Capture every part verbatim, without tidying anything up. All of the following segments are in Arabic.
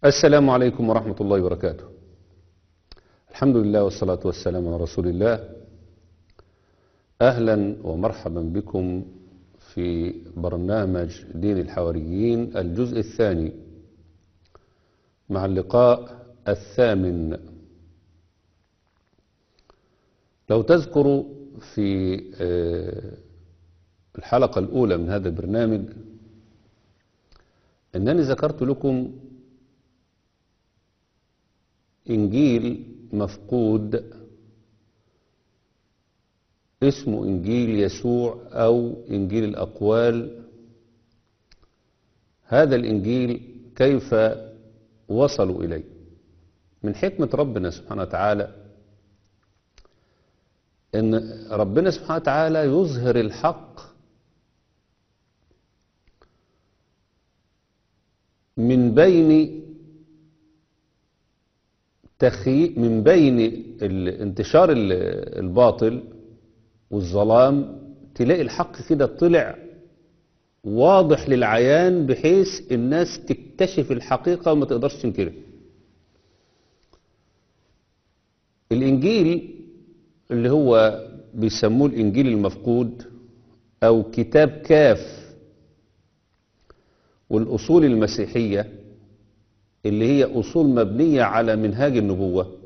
السلام عليكم ورحمة الله وبركاته. الحمد لله والصلاة والسلام على رسول الله. أهلا ومرحبا بكم في برنامج دين الحواريين الجزء الثاني مع اللقاء الثامن. لو تذكروا في الحلقة الأولى من هذا البرنامج أنني ذكرت لكم إنجيل مفقود اسمه إنجيل يسوع أو إنجيل الأقوال. هذا الإنجيل كيف وصلوا إليه؟ من حكمة ربنا سبحانه وتعالى أن ربنا سبحانه وتعالى يظهر الحق من بين تخي من بين انتشار الباطل والظلام. تلاقي الحق كده طلع واضح للعيان بحيث الناس تكتشف الحقيقة وما تقدرش تنكرها. الإنجيل اللي هو بيسموه الإنجيل المفقود أو كتاب كاف والأصول المسيحية اللي هي أصول مبنية على منهاج النبوة،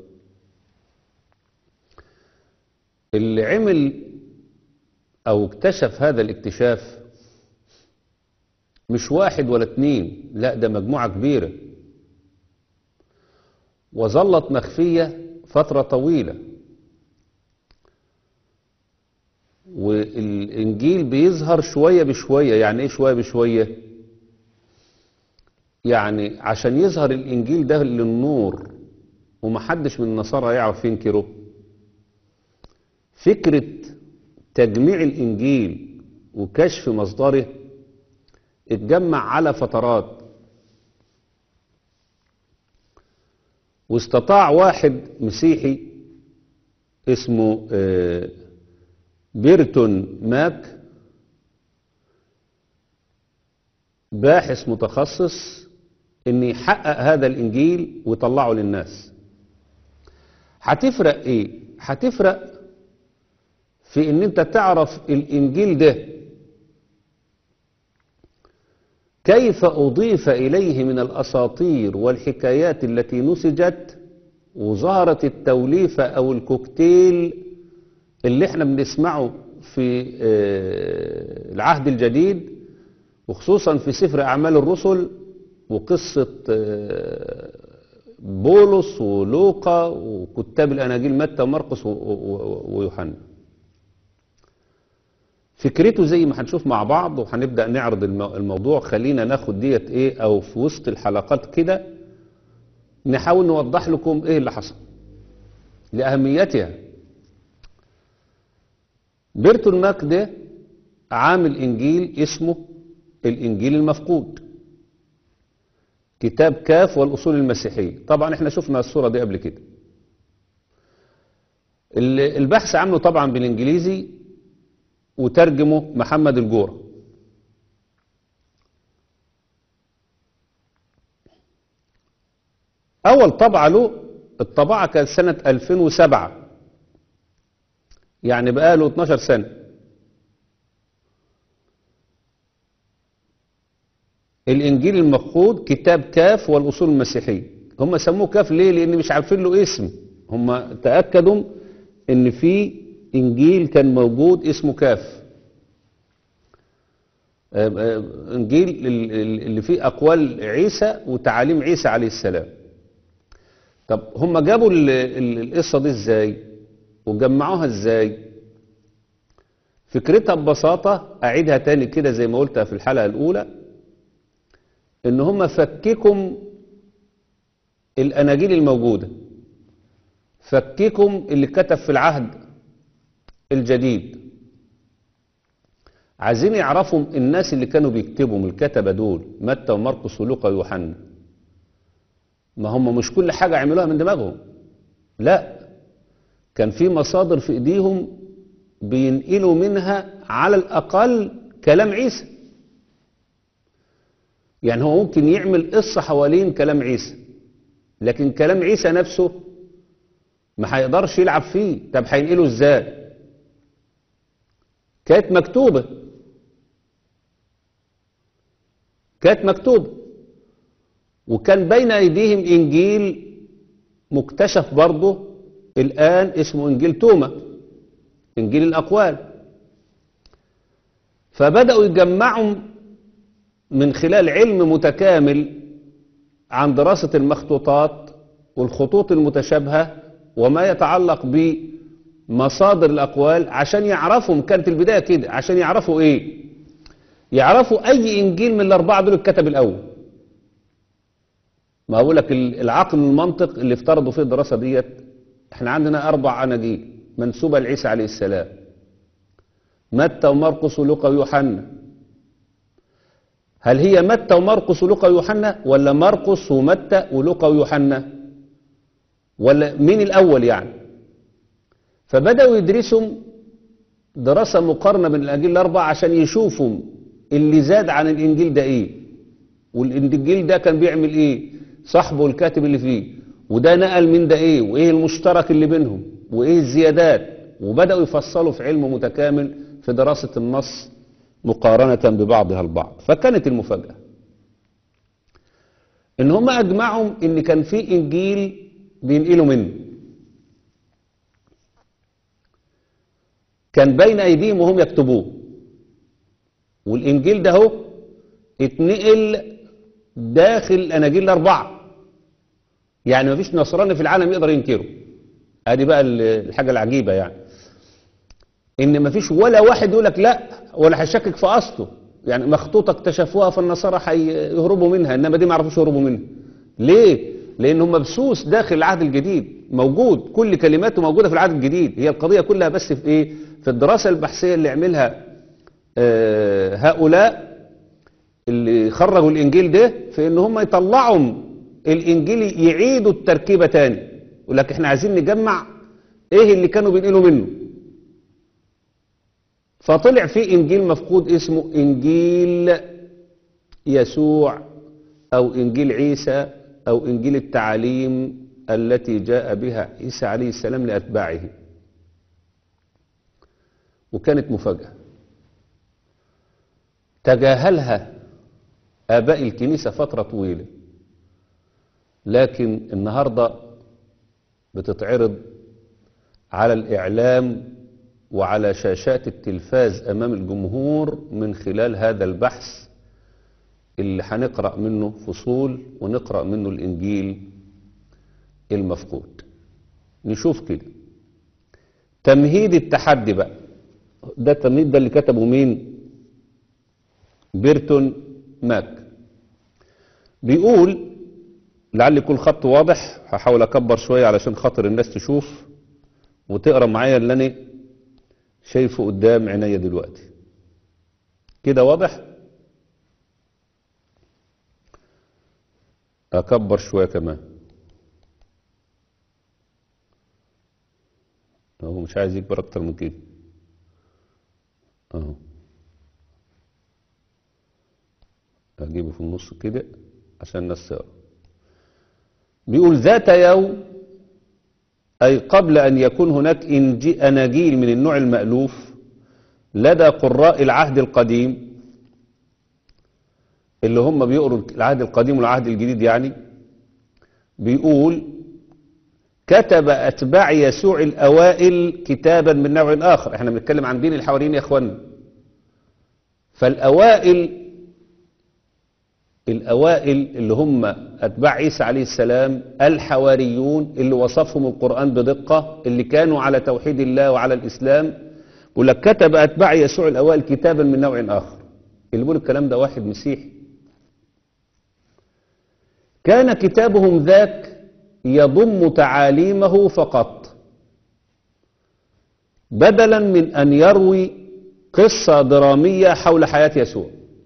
اللي عمل أو اكتشف هذا الاكتشاف مش واحد ولا اتنين، لا ده مجموعة كبيرة وظلت مخفية فترة طويلة. والإنجيل بيظهر شوية بشوية. يعني إيه شوية بشوية؟ يعني عشان يظهر الإنجيل ده للنور ومحدش من النصارى يعرف ينكره، فكرة تجميع الإنجيل وكشف مصدره اتجمع على فترات، واستطاع واحد مسيحي اسمه بيرتون ماك، باحث متخصص، ان يحقق هذا الانجيل ويطلعه للناس. هتفرق ايه؟ هتفرق في ان انت تعرف الانجيل ده كيف اضيف اليه من الاساطير والحكايات التي نسجت وظهرت التوليفة او الكوكتيل اللي احنا بنسمعه في العهد الجديد، وخصوصا في سفر أعمال الرسل وقصة بولس ولوقا وكتاب الأناجيل متى ومرقس ويوحنا. فكرته زي ما هنشوف مع بعض وهنبدأ نعرض الموضوع. خلينا ناخد ديت ايه او في وسط الحلقات كده نحاول نوضح لكم ايه اللي حصل لأهميتها. بيرتون ماك ده عامل انجيل اسمه الإنجيل المفقود، كتاب كاف والأصول المسيحية. طبعا احنا شفنا الصورة دي قبل كده. البحث عنه طبعا بالإنجليزي وترجمه محمد الجورة. أول طبعة له الطبعة كانت سنة ألفين وسبعة، يعني بقاله اتناشر سنة. الإنجيل المفقود كتاب كاف والأصول المسيحية. هم سموه كاف ليه؟ لأن مش عارفين له اسم. هم تأكدوا إن في إنجيل كان موجود اسمه كاف، إنجيل اللي فيه أقوال عيسى وتعاليم عيسى عليه السلام. طب هم جابوا القصة دي إزاي وجمعوها إزاي؟ فكرتها ببساطة أعيدها تاني كده زي ما قلتها في الحلقة الأولى، ان هم فككم الاناجيل الموجودة، فككم اللي كتب في العهد الجديد. عايزين يعرفوا الناس اللي كانوا بيكتبوا من الكتبة دول متى ومرقس ولوقا ويوحنا، ما هم مش كل حاجة عملوها من دماغهم، لا كان في مصادر في ايديهم بينقلوا منها على الاقل كلام عيسى. يعني هو ممكن يعمل قصة حوالين كلام عيسى لكن كلام عيسى نفسه ما هيقدرش يلعب فيه. طب هينقله ازاي؟ كانت مكتوبة كانت مكتوبة وكان بين ايديهم انجيل مكتشف برضه الان اسمه انجيل توما، انجيل الاقوال. فبدأوا يجمعوا من خلال علم متكامل عن دراسة المخطوطات والخطوط المتشابهة وما يتعلق بمصادر الأقوال عشان يعرفوا، كانت البداية كده، عشان يعرفوا إيه؟ يعرفوا أي إنجيل من الأربعة دول اتكتب الأول. ما أقول لك العقل والمنطق اللي افترضوا فيه الدراسة ديت، احنا عندنا أربع أناجيل منسوبة لعيسى عليه السلام، متى ومرقس ولوقا ويوحنا. هل هي متى ومرقس ولوقا ويوحنا ولا مرقس ومتى ولوقا ويوحنا، ولا مين الأول يعني؟ فبدأوا يدرسوا دراسة مقارنة بين الأناجيل الأربعة عشان يشوفوا اللي زاد عن الإنجيل ده إيه، والإنجيل ده كان بيعمل إيه، صاحبه الكاتب اللي فيه، وده نقل من ده إيه، وإيه المشترك اللي بينهم، وإيه الزيادات. وبدأوا يفصلوا في علم متكامل في دراسة النص مقارنة ببعضها البعض. فكانت المفاجأة إن هم أجمعوا إن كان في إنجيل بينقلوا منه، كان بين أيديهم وهم يكتبوه، والإنجيل ده هو اتنقل داخل الأناجيل الأربعة، يعني مفيش نصراني في العالم يقدر ينكره. ادي بقى الحاجة العجيبة، يعني ان مفيش ولا واحد يقول لك لا ولا هيشكك في اصله. يعني مخطوطة اكتشفوها فالنصارى هيهربوا منها، انما دي ما عرفوش يهربوا منها. ليه؟ لانه مبسوس داخل العهد الجديد، موجود كل كلماته موجودة في العهد الجديد. هي القضية كلها بس في ايه؟ في الدراسة البحثية اللي عملها آه هؤلاء اللي خرجوا الانجيل ده، في ان هم يطلعوا الانجيل يعيدوا التركيبة تاني، يقول لك احنا عايزين نجمع ايه اللي كانوا بينقلوا منه. فطلع في انجيل مفقود اسمه انجيل يسوع او انجيل عيسى او انجيل التعاليم التي جاء بها عيسى عليه السلام لاتباعه. وكانت مفاجأة تجاهلها آباء الكنيسة فترة طويلة، لكن النهاردة بتتعرض على الإعلام وعلى شاشات التلفاز أمام الجمهور من خلال هذا البحث اللي هنقرأ منه فصول ونقرأ منه الإنجيل المفقود. نشوف كده تمهيد التحدي بقى. ده التمهيد ده اللي كتبه مين؟ بيرتون ماك. بيقول، لعل يكون خط واضح، هحاول اكبر شوية علشان خاطر الناس تشوف وتقرأ معايا اللي انا شايفه قدام عينيا دلوقتي. كده واضح؟ اكبر شوية كمان. هو مش عايز يكبر اكتر من كده اهو. اجيبه في النص كده عشان الناس تقرأ. بيقول ذات يوم، أي قبل أن يكون هناك أناجيل من النوع المألوف لدى قراء العهد القديم اللي هم بيقروا العهد القديم والعهد الجديد يعني، بيقول كتب أتباع يسوع الأوائل كتابا من نوع آخر. احنا بنتكلم عن دين الحواريين يا اخوانا. فالأوائل الأوائل اللي هم أتباع عيسى عليه السلام، الحواريون اللي وصفهم القرآن بدقة، اللي كانوا على توحيد الله وعلى الإسلام، بيقول لك كتب أتباع يسوع الأوائل كتابا من نوع آخر. اللي بيقول الكلام ده واحد مسيحي. كان كتابهم ذاك يضم تعاليمه فقط، بدلا من أن يروي قصة درامية حول حياة يسوع.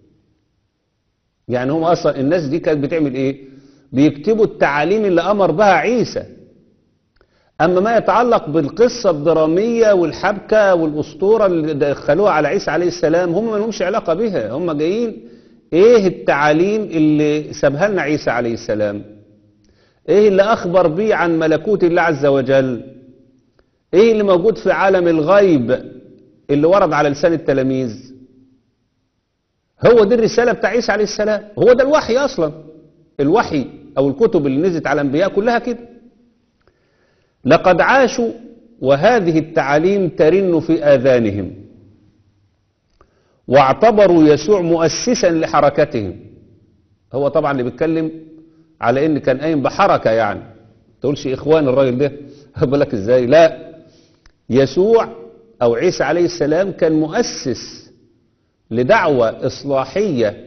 يعني هم أصلا الناس دي كانت بتعمل إيه؟ بيكتبوا التعاليم اللي أمر بها عيسى. أما ما يتعلق بالقصة الدرامية والحبكة والأسطورة اللي دخلوها على عيسى عليه السلام، هم ما لهمش علاقة بها. هم جايين إيه التعاليم اللي سابها لنا عيسى عليه السلام؟ ايه اللي اخبر بيه عن ملكوت الله عز وجل؟ ايه اللي موجود في عالم الغيب اللي ورد على لسان التلاميذ؟ هو دي الرسالة بتاع عيسى عليه السلام، هو ده الوحي اصلا. الوحي او الكتب اللي نزلت على الانبياء كلها كده. لقد عاشوا وهذه التعاليم ترن في آذانهم، واعتبروا يسوع مؤسسا لحركتهم. هو طبعا اللي بيتكلم على ان كان قايم بحركة، يعني تقولش اخوان الراجل ده بالك ازاي؟ لا، يسوع او عيسى عليه السلام كان مؤسس لدعوة اصلاحية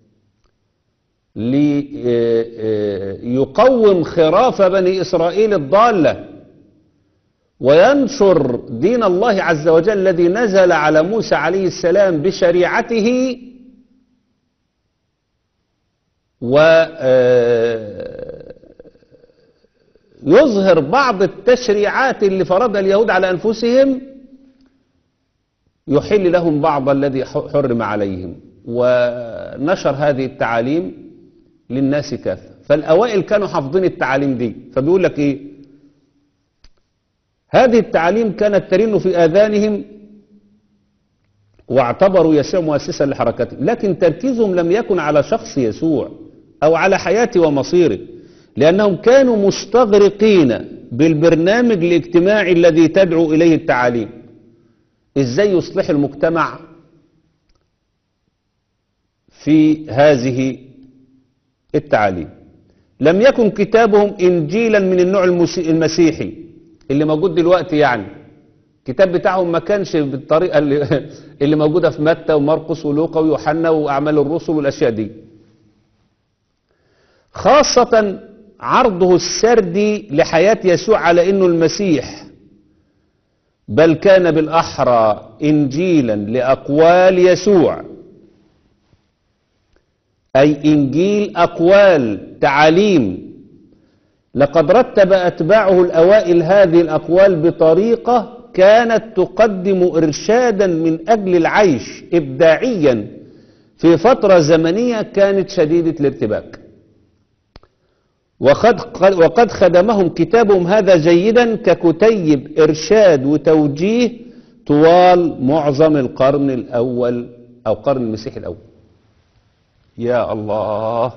ليقوم خراف بني اسرائيل الضالة، وينشر دين الله عز وجل الذي نزل على موسى عليه السلام بشريعته، ويظهر بعض التشريعات اللي فرضها اليهود على أنفسهم، يحل لهم بعض الذي حرم عليهم، ونشر هذه التعاليم للناس كافة. فالأوائل كانوا حافظين التعاليم دي، فبيقول لك إيه؟ هذه التعاليم كانت ترن في آذانهم، واعتبروا يسوع مؤسسا لحركتهم، لكن تركيزهم لم يكن على شخص يسوع أو على حياته ومصيره، لأنهم كانوا مستغرقين بالبرنامج الاجتماعي الذي تدعو إليه التعاليم. إزاي يصلح المجتمع في هذه التعاليم؟ لم يكن كتابهم إنجيلا من النوع المسيحي اللي موجود دلوقتي، يعني الكتاب بتاعهم ما كانش بالطريقة اللي, اللي موجودة في متى ومرقس ولوقا ويوحنا وأعمال الرسل والأشياء دي. خاصة عرضه السردي لحياة يسوع على إنه المسيح، بل كان بالأحرى إنجيلا لأقوال يسوع، أي إنجيل أقوال تعاليم. لقد رتب أتباعه الأوائل هذه الأقوال بطريقة كانت تقدم إرشادا من أجل العيش إبداعيا في فترة زمنية كانت شديدة الارتباك، وقد, وقد خدمهم كتابهم هذا جيدا ككتيب إرشاد وتوجيه طوال معظم القرن الأول أو قرن المسيح الأول. يا الله،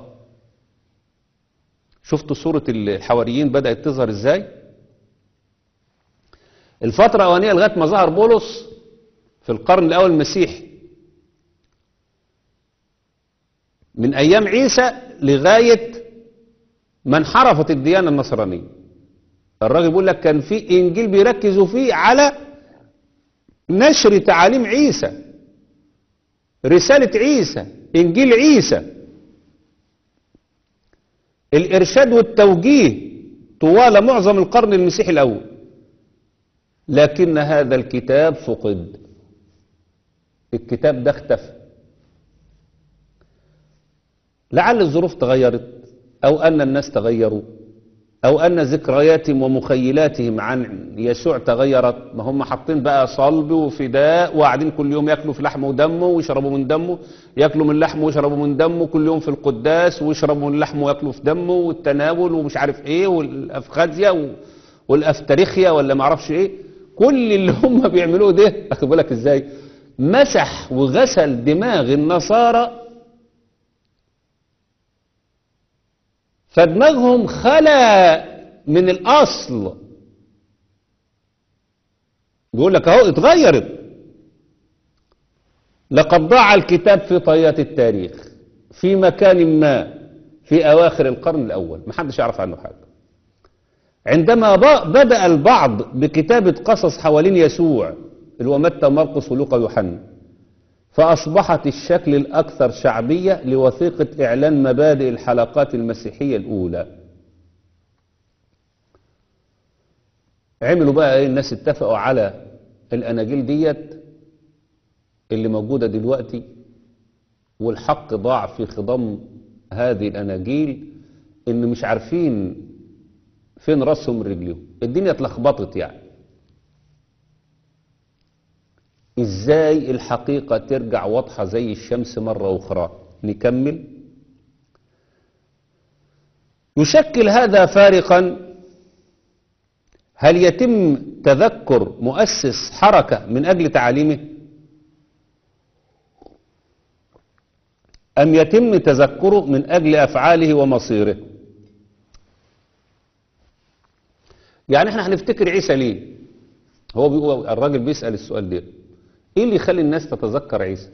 شفتوا صورة الحواريين بدأت تظهر ازاي؟ الفترة الأولانية لغاية ما ظهر بولس في القرن الأول المسيحي، من أيام عيسى لغاية ما انحرفت الديانة النصرانية. الراجل بيقول لك كان في إنجيل بيركزوا فيه على نشر تعاليم عيسى، رسالة عيسى، إنجيل عيسى، الإرشاد والتوجيه طوال معظم القرن المسيحي الأول. لكن هذا الكتاب فقد، الكتاب ده اختفى. لعل الظروف تغيرت، أو أن الناس تغيروا، أو أن ذكرياتهم ومخيلاتهم عن يسوع تغيرت. ما هم حاطين بقى صلب وفداء، وقاعدين كل يوم يأكلوا في لحمه ودمه ويشربوا من دمه، يأكلوا من لحمه ويشربوا من دمه كل يوم في القداس، ويشربوا من لحمه ويأكلوا في دمه، والتناول ومش عارف ايه، والأفخاذية والأفتريخيا ولا ما اعرفش ايه. كل اللي هم بيعملوه ده، أخد بالك ازاي، مسح وغسل دماغ النصارى، فدماغهم خلا من الأصل. بيقول لك اهو اتغيرت. لقد ضاع الكتاب في طيات التاريخ في مكان ما في أواخر القرن الأول، محدش يعرف عنه حاجة. عندما بدأ البعض بكتابة قصص حوالين يسوع اللي هو متى ومرقس ولوقا ويوحنا، فأصبحت الشكل الأكثر شعبية لوثيقة إعلان مبادئ الحلقات المسيحية الأولى. عملوا بقى ايه الناس؟ اتفقوا على الأناجيل ديت اللي موجودة دلوقتي، والحق ضاع في خضم هذه الأناجيل، إن مش عارفين فين راسهم من رجليهم. الدنيا اتلخبطت. يعني ازاي الحقيقة ترجع واضحة زي الشمس مرة أخرى؟ نكمل. يشكل هذا فارقا. هل يتم تذكر مؤسس حركة من أجل تعاليمه، أم يتم تذكره من أجل أفعاله ومصيره؟ يعني احنا هنفتكر عيسى ليه؟ هو بيقول، الراجل بيسأل السؤال ده، ايه اللي يخلي الناس تتذكر عيسى؟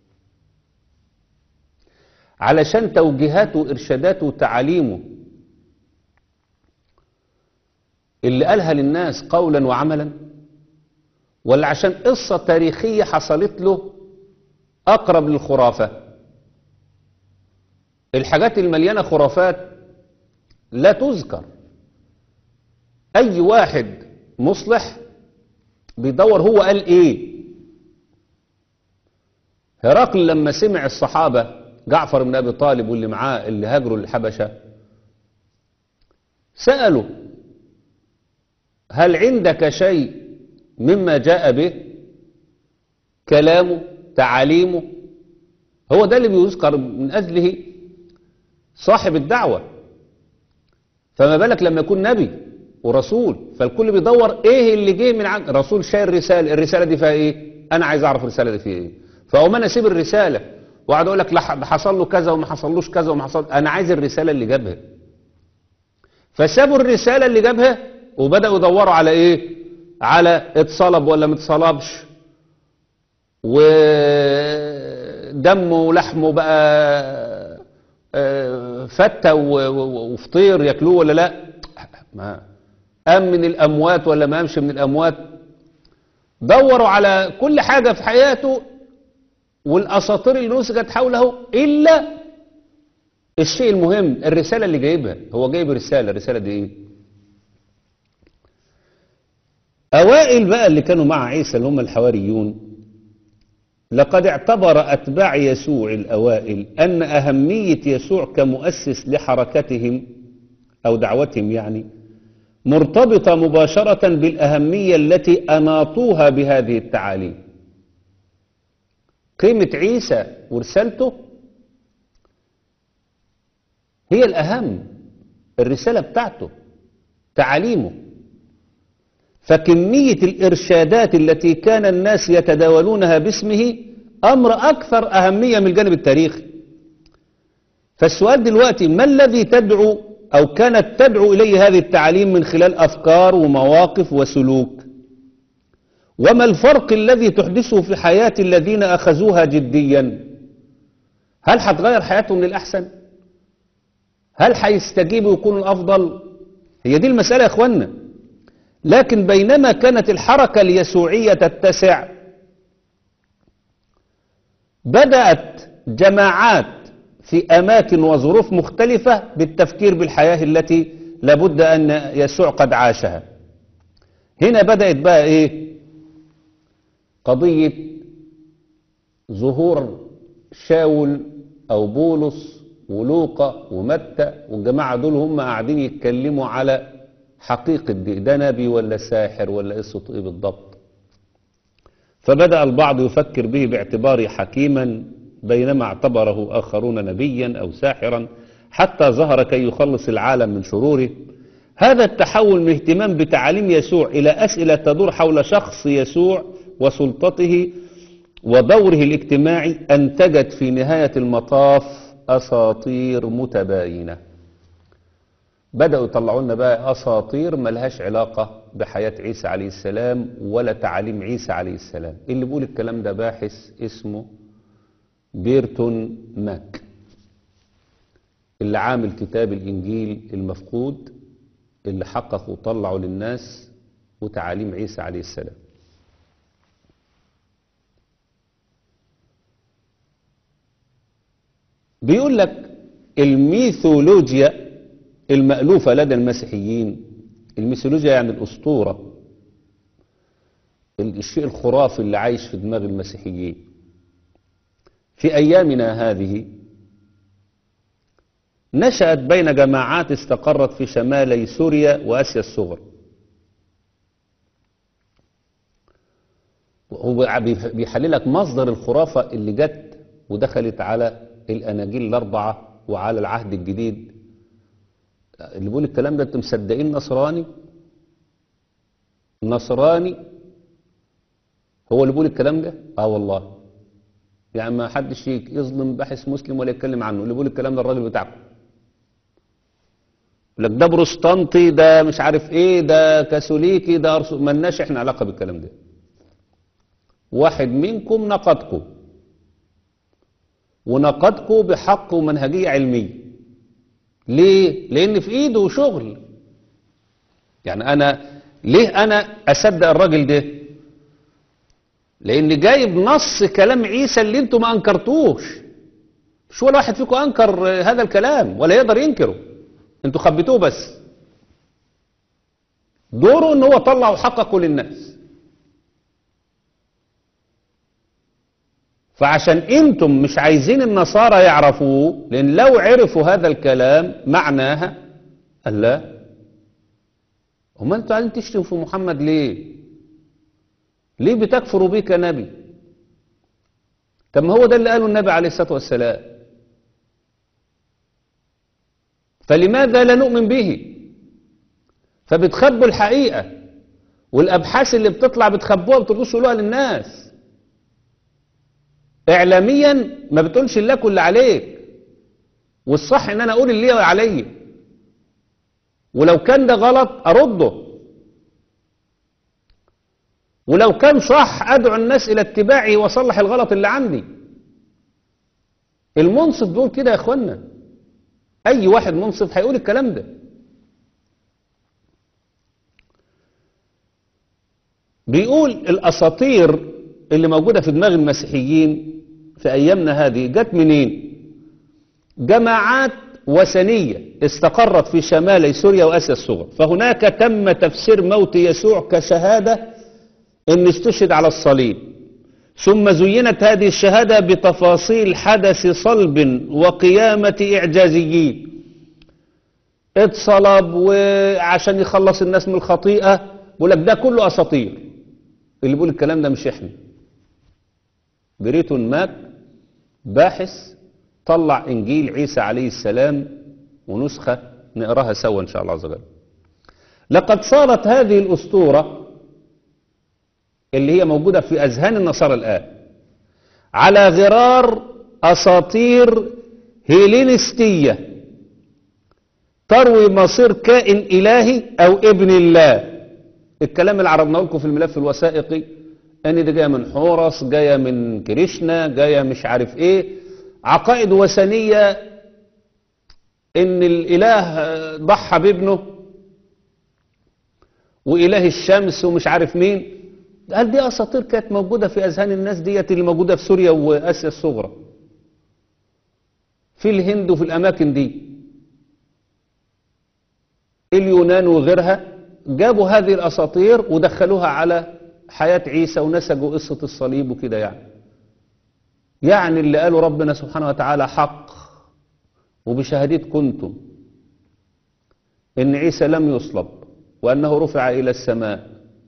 علشان توجيهاته وإرشاداته وتعاليمه اللي قالها للناس قولا وعملا، ولا عشان قصة تاريخية حصلت له أقرب للخرافة؟ الحاجات المليانة خرافات لا تذكر. أي واحد مصلح بيدور هو قال إيه. هرقل لما سمع الصحابة جعفر بن أبي طالب واللي معاه اللي هاجروا للحبشة، سألوا هل عندك شيء مما جاء به؟ كلامه، تعاليمه، هو ده اللي بيذكر من أجله صاحب الدعوة. فما بالك لما يكون نبي ورسول، فالكل بيدور ايه اللي جه من عند رسول شايل رسالة، الرسالة دي فيها ايه؟ انا عايز اعرف الرسالة دي فيها ايه. فاقوم انا اسيب الرسالة وقعد اقول لك لا ده حصل له كذا وما حصلوش كذا وما حصل، انا عايز الرسالة اللي جابها. فسابوا الرسالة اللي جابها وبدأوا يدوروا على ايه؟ على اتصلب ولا ما اتصلبش، ودمه ولحمه بقى فتة وفطير ياكلوه ولا لا، ما قام من الأموات ولا ما قامش من الأموات. دوروا على كل حاجة في حياته والأساطير اللي نسجت حوله إلا الشيء المهم، الرسالة اللي جايبها. هو جايب رسالة، الرسالة دي إيه؟ أوائل بقى اللي كانوا مع عيسى اللي هم الحواريون، لقد اعتبر أتباع يسوع الأوائل أن أهمية يسوع كمؤسس لحركتهم أو دعوتهم يعني مرتبطة مباشرة بالأهمية التي أناطوها بهذه التعاليم. قيمة عيسى ورسالته هي الأهم، الرسالة بتاعته، تعاليمه. فكمية الإرشادات التي كان الناس يتداولونها باسمه أمر أكثر أهمية من الجانب التاريخي. فالسؤال دلوقتي، ما الذي تدعو أو كانت تدعو إليه هذه التعاليم من خلال أفكار ومواقف وسلوك؟ وما الفرق الذي تحدثه في حياة الذين أخذوها جديا؟ هل هتغير حياتهم للأحسن؟ هل هيستجيبوا ويكونوا الأفضل؟ هي دي المسألة يا إخوانا. لكن بينما كانت الحركة اليسوعية تتسع، بدأت جماعات في أماكن وظروف مختلفة بالتفكير بالحياة التي لابد أن يسوع قد عاشها. هنا بدأت بقى إيه؟ قضية ظهور شاول أو بولس ولوقا ومتى والجماعة دول هم قاعدين يتكلموا على حقيقة دي، ده نبي ولا ساحر ولا قصة ايه بالضبط. فبدأ البعض يفكر به باعتباره حكيما، بينما اعتبره آخرون نبيا أو ساحرا، حتى ظهر كي يخلص العالم من شروره. هذا التحول من اهتمام بتعاليم يسوع إلى أسئلة تدور حول شخص يسوع وسلطته ودوره الاجتماعي أنتجت في نهاية المطاف أساطير متباينة. بدأوا يطلعوا لنا بقى أساطير ملهاش علاقة بحياة عيسى عليه السلام ولا تعاليم عيسى عليه السلام. اللي بيقول الكلام ده باحث اسمه بيرتون ماك، اللي عامل كتاب الإنجيل المفقود اللي حقق وطلعوا للناس وتعاليم عيسى عليه السلام. بيقول لك الميثولوجيا المألوفة لدى المسيحيين، الميثولوجيا يعني الأسطورة، الشيء الخرافي اللي عايش في دماغ المسيحيين في أيامنا هذه، نشأت بين جماعات استقرت في شمالي سوريا وآسيا الصغرى. هو بيحللك مصدر الخرافة اللي جت ودخلت على الأناجيل الأربعة وعلى العهد الجديد اللي بيقول الكلام ده انتم مصدقين نصراني؟ نصراني هو اللي بيقول الكلام ده؟ اه والله. يعني ما حدش يظلم باحث مسلم ولا يتكلم عنه. اللي بيقول الكلام ده الراجل بتاعكم. لك ده بروستانتي، ده مش عارف ايه، ده كاثوليكي، ده أرسو... ملناش احنا علاقة بالكلام ده. واحد منكم نقدكم، ونقدكم بحق ومنهجية علمية. ليه؟ لان في ايده شغل. يعني انا ليه انا اصدق الراجل ده؟ لان جايب نص كلام عيسى اللي انتم ما انكرتوش. مش ولا واحد فيكم انكر هذا الكلام ولا يقدر ينكره، انتوا خبيتوه بس. دوره ان هو طلع وحققه للناس. فعشان انتم مش عايزين النصارى يعرفوه، لان لو عرفوا هذا الكلام معناها الله، هم انتوا عايزين تشتموا في محمد ليه؟ ليه بتكفروا بيه كنبي؟ طب ما هو ده اللي قاله النبي عليه الصلاة والسلام. فلماذا لا نؤمن به؟ فبتخبوا الحقيقة، والأبحاث اللي بتطلع بتخبوها بتردوش تقولوها للناس. إعلاميا ما بتقولش لك اللي عليك، والصح إن أنا أقول اللي عليا، ولو كان ده غلط أرده، ولو كان صح أدعو الناس إلى اتباعي وأصلح الغلط اللي عندي. المنصف بيقول كده يا إخوانا. أي واحد منصف هيقول الكلام ده. بيقول الأساطير اللي موجودة في دماغ المسيحيين في أيامنا هذه جت منين؟ جماعات وثنية استقرت في شمالي سوريا وآسيا الصغرى. فهناك تم تفسير موت يسوع كشهادة إن استشهد على الصليب، ثم زينت هذه الشهادة بتفاصيل حدث صلب وقيامة إعجازيين. اتصلب وعشان يخلص الناس من الخطيئة. بيقول لك ده كله أساطير. اللي بيقول الكلام ده مش احنا. بريتون ماك باحث طلع إنجيل عيسى عليه السلام ونسخة نقراها سوا إن شاء الله عز وجل. لقد صارت هذه الأسطورة اللي هي موجودة في أذهان النصارى الآن على غرار أساطير هيلينستية تروي مصير كائن إلهي أو ابن الله. الكلام اللي عرضناه لكم في الملف الوثائقي ان دي جايه من حورس، جايه من كريشنا، جايه مش عارف ايه، عقائد وثنيه ان الاله ضحى بابنه واله الشمس ومش عارف مين. هل دي اساطير كانت موجوده في اذهان الناس ديت اللي موجوده في سوريا واسيا الصغرى، في الهند وفي الاماكن دي، اليونان وغيرها، جابوا هذه الاساطير ودخلوها على حياة عيسى ونسجوا قصة الصليب وكده. يعني يعني اللي قالوا ربنا سبحانه وتعالى حق، وبشهادة كنتم إن عيسى لم يصلب وأنه رفع إلى السماء،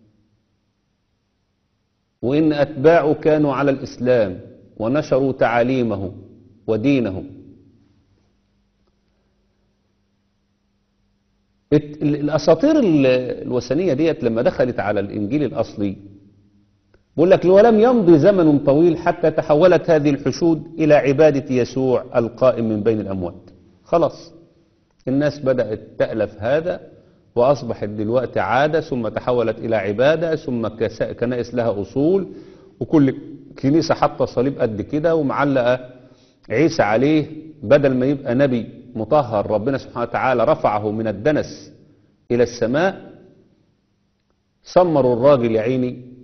وإن أتباعه كانوا على الإسلام ونشروا تعاليمه ودينه. الأساطير الوثنية ديت لما دخلت على الإنجيل الأصلي بقول لك ولم يمضي زمن طويل حتى تحولت هذه الحشود إلى عبادة يسوع القائم من بين الأموات. خلاص الناس بدأت تألف هذا وأصبحت دلوقتي عادة، ثم تحولت إلى عبادة، ثم كنائس لها أصول، وكل كنيسة حاطة صليب قد كده ومعلقة عيسى عليه، بدل ما يبقى نبي مطهر ربنا سبحانه وتعالى رفعه من الدنس إلى السماء، سمروا الراجل يا عيني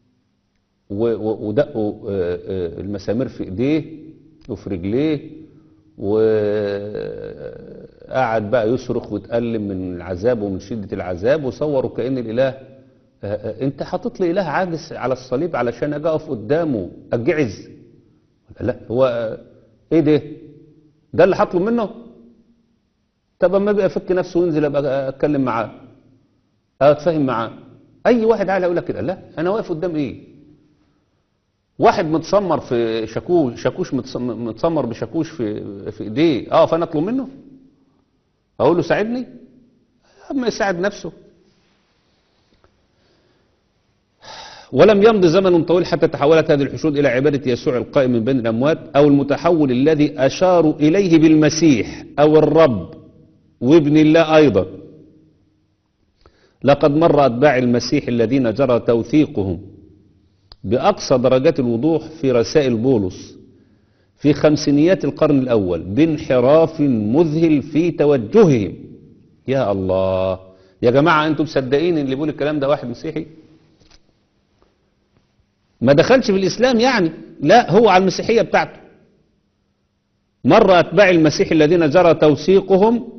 ودقوا المسامير في ايديه وفي رجليه، وقعد بقى يصرخ ويتألم من العذاب ومن شدة العذاب، وصوروا كأن الإله انت حاطط لي إله عاجز على الصليب علشان اجي اقف قدامه اجعز. لا هو ايه ده ده اللي هطلب منه؟ طب اما ابقى افك نفسه وينزل ابقى اتكلم معاه اتفاهم معاه. اي واحد عايز يقول لك كده، لا انا واقف قدام ايه؟ واحد متسمر في شاكوش شاكوش متسمر بشاكوش في في ايديه، اه فانا اطلب منه؟ اقول له ساعدني؟ اما يساعد نفسه. ولم يمض زمن طويل حتى تحولت هذه الحشود إلى عبادة يسوع القائم من بين الأموات، أو المتحول الذي أشاروا إليه بالمسيح أو الرب وابن الله أيضا. لقد مر أتباع المسيح الذين جرى توثيقهم بأقصى درجات الوضوح في رسائل بولس في خمسينيات القرن الأول بانحراف مذهل في توجههم. يا الله يا جماعة، أنتم مصدقين اللي بيقول الكلام ده واحد مسيحي؟ ما دخلش في الإسلام يعني، لا هو على المسيحية بتاعته. مر أتباع المسيح الذين جرى توثيقهم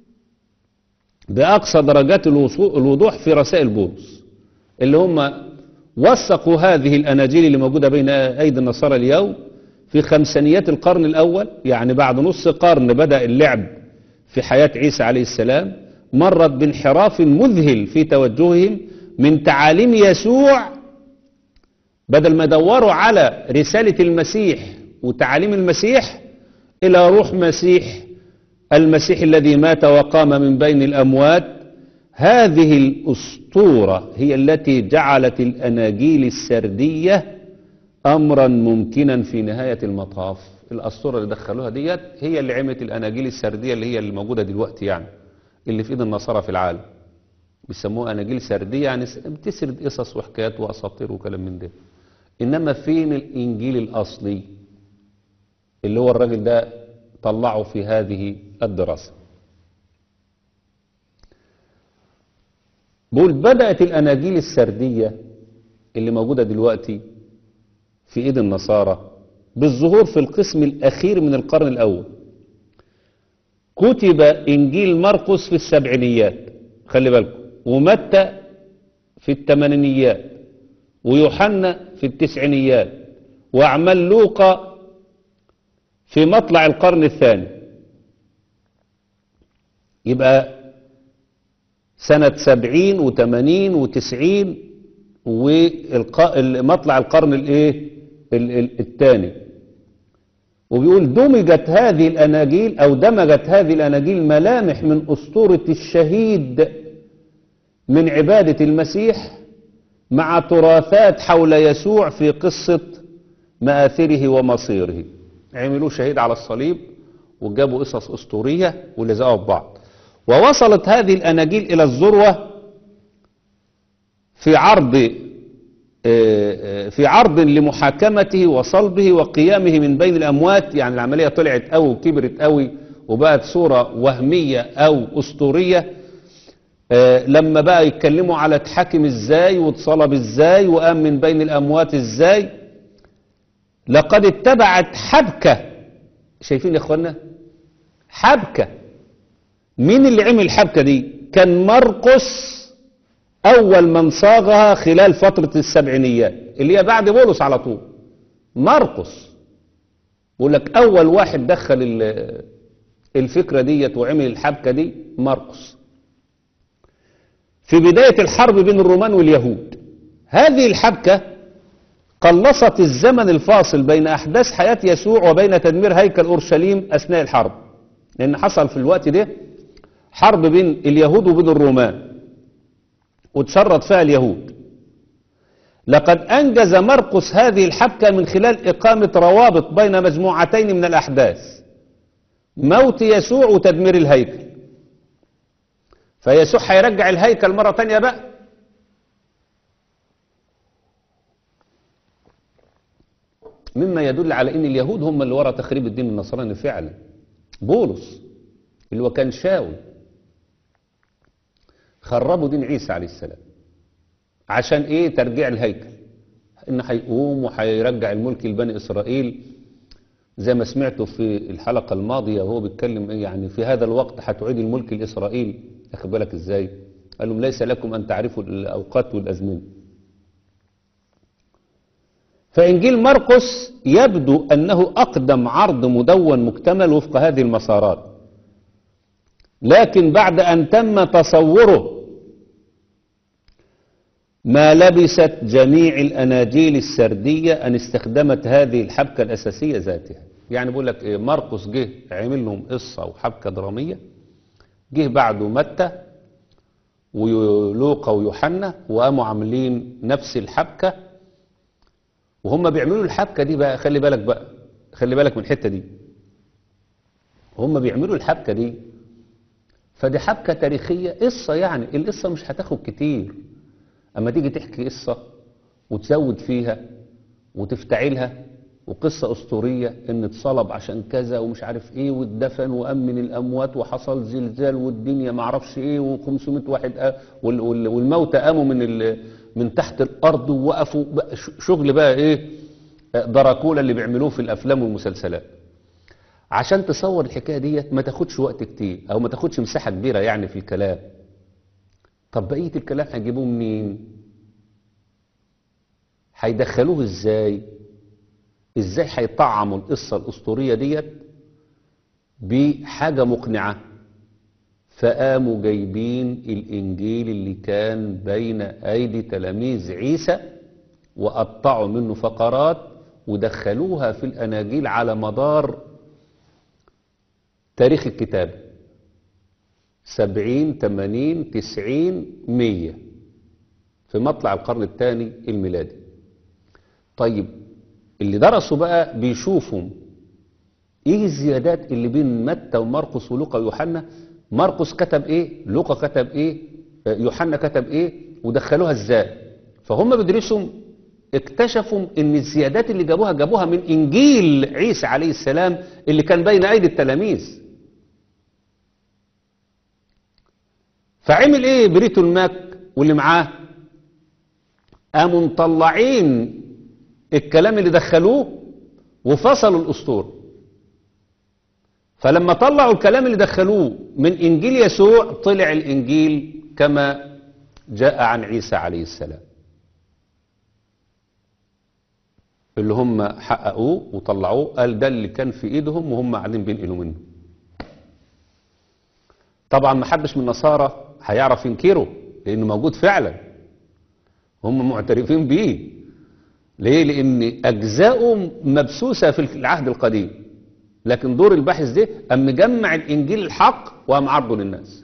بأقصى درجات الوضوح في رسائل بولس، اللي هم وثقوا هذه الأناجيل اللي موجودة بين أيدي النصارى اليوم في خمسينيات القرن الأول، يعني بعد نص قرن بدأ اللعب في حياة عيسى عليه السلام. مرت بانحراف مذهل في توجههم من تعاليم يسوع، بدل ما يدوروا على رسالة المسيح وتعاليم المسيح، إلى روح مسيح المسيح الذي مات وقام من بين الأموات. هذه الأسطورة هي التي جعلت الأناجيل السردية أمرا ممكنا في نهاية المطاف. الأسطورة اللي دخلوها ديت هي اللي عملت الأناجيل السردية اللي هي اللي موجودة دلوقتي، يعني اللي في إيد النصارى في العالم بيسموها أناجيل سردية، يعني بتسرد قصص وحكايات وأساطير وكلام من ده. إنما فين الإنجيل الأصلي اللي هو الراجل ده طلعه في هذه الدراسة؟ بقول بدأت الأناجيل السردية اللي موجودة دلوقتي في إيد النصارى بالظهور في القسم الأخير من القرن الأول. كتب إنجيل مرقس في السبعينيات، خلي بالكم، ومتى في الثمانينيات، ويوحنا في التسعينيات، وأعمال لوقا في مطلع القرن الثاني. يبقى سنة سبعين وثمانين وتسعين ومطلع القرن الايه الثاني. وبيقول دمجت هذه الأناجيل أو دمجت هذه الأناجيل ملامح من أسطورة الشهيد من عبادة المسيح مع تراثات حول يسوع في قصة مآثره ومصيره. عملوا شهيد على الصليب وجابوا قصص أسطورية ولزقوا ببعض. ووصلت هذه الأناجيل إلى الذروة في عرض في عرض لمحاكمته وصلبه وقيامه من بين الأموات. يعني العملية طلعت أو وكبرت قوي وبقت صورة وهمية أو أسطورية. لما بقى يتكلموا على اتحاكم ازاي واتصلب ازاي وقام من بين الأموات ازاي، لقد اتبعت حبكة. شايفين يا اخوانا حبكة؟ مين اللي عمل الحبكة دي؟ كان مرقس أول من صاغها خلال فترة السبعينيات اللي هي بعد بولس على طول. مرقس يقول لك أول واحد دخل الفكرة ديت وعمل الحبكة دي مرقس في بداية الحرب بين الرومان واليهود. هذه الحبكة قلصت الزمن الفاصل بين أحداث حياة يسوع وبين تدمير هيكل أورشليم أثناء الحرب، لأن حصل في الوقت ده حرب بين اليهود وبين الرومان وتشرد فيها اليهود. لقد أنجز مرقس هذه الحبكة من خلال إقامة روابط بين مجموعتين من الأحداث: موت يسوع وتدمير الهيكل. فيسوع هيرجع الهيكل مرة تانية بقى. مما يدل على ان اليهود هم اللي وراء تخريب الدين النصراني فعلا. بولس اللي هو كان شاول خربوا دين عيسى عليه السلام. عشان ايه؟ ترجيع الهيكل، ان هيقوم وهيرجع الملك لبني اسرائيل زي ما سمعتوا في الحلقة الماضية وهو بيتكلم ايه، يعني في هذا الوقت هتعيد الملك لاسرائيل. اخد بالك ازاي؟ قال لهم ليس لكم ان تعرفوا الاوقات والازمنه. فإنجيل مرقس يبدو أنه أقدم عرض مدون مكتمل وفق هذه المسارات، لكن بعد أن تم تصوره ما لبست جميع الأناجيل السردية أن استخدمت هذه الحبكة الأساسية ذاتها. يعني بقول لك إيه، مرقس جه عمل لهم قصة وحبكة درامية جه بعده متى ولوقا ويوحنا وقاموا عاملين نفس الحبكة، وهم بيعملوا الحبكة دي بقى، خلي بالك بقى، خلي بالك من الحتة دي، هم بيعملوا الحبكة دي، فدي حبكة تاريخية، قصة يعني، القصة مش هتاخد كتير، اما تيجي تحكي قصة وتزود فيها وتفتعلها، وقصة أسطورية ان اتصلب عشان كذا ومش عارف ايه واتدفن وقام من الاموات وحصل زلزال والدنيا معرفش ايه وخمسمائة واحد آه وال- وال- والموتى قاموا من ال- من تحت الارض ووقفوا بقى، ش- شغل بقى ايه، آه، دراكولا اللي بيعملوه في الافلام والمسلسلات. عشان تصور الحكاية ديت ما تاخدش وقت كتير او ما تاخدش مساحة كبيرة يعني في الكلام. طب بقية الكلام هيجيبوه منين؟ هيدخلوه ازاي؟ ازاي هيطعموا القصة الاسطورية ديت بحاجة مقنعة؟ فقاموا جايبين الانجيل اللي كان بين ايدي تلاميذ عيسى وقطعوا منه فقرات ودخلوها في الاناجيل على مدار تاريخ الكتاب، سبعين تمانين تسعين مية في مطلع القرن الثاني الميلادي. طيب اللي درسوا بقى بيشوفوا ايه الزيادات اللي بين متى ومرقس ولوقا ويوحنا، مرقس كتب ايه، لوقا كتب ايه، آه، يوحنا كتب ايه، ودخلوها ازاي. فهم بيدرسوا اكتشفوا ان الزيادات اللي جابوها جابوها من انجيل عيسى عليه السلام اللي كان بين ايدي التلاميذ. فعمل ايه بريتو الماك واللي معاه؟ قاموا مطلعين الكلام اللي دخلوه وفصلوا الاسطوره. فلما طلعوا الكلام اللي دخلوه من انجيل يسوع طلع الانجيل كما جاء عن عيسى عليه السلام، اللي هم حققوه وطلعوه، قال ده اللي كان في ايدهم وهم قاعدين بينقلوا منه. طبعا ما حدش من النصارى هيعرف ينكره لانه موجود فعلا، هم معترفين بيه. ليه؟ لان اجزاؤه مبسوسه في العهد القديم، لكن دور الباحث ده قام مجمع الانجيل الحق وقام عرضه للناس.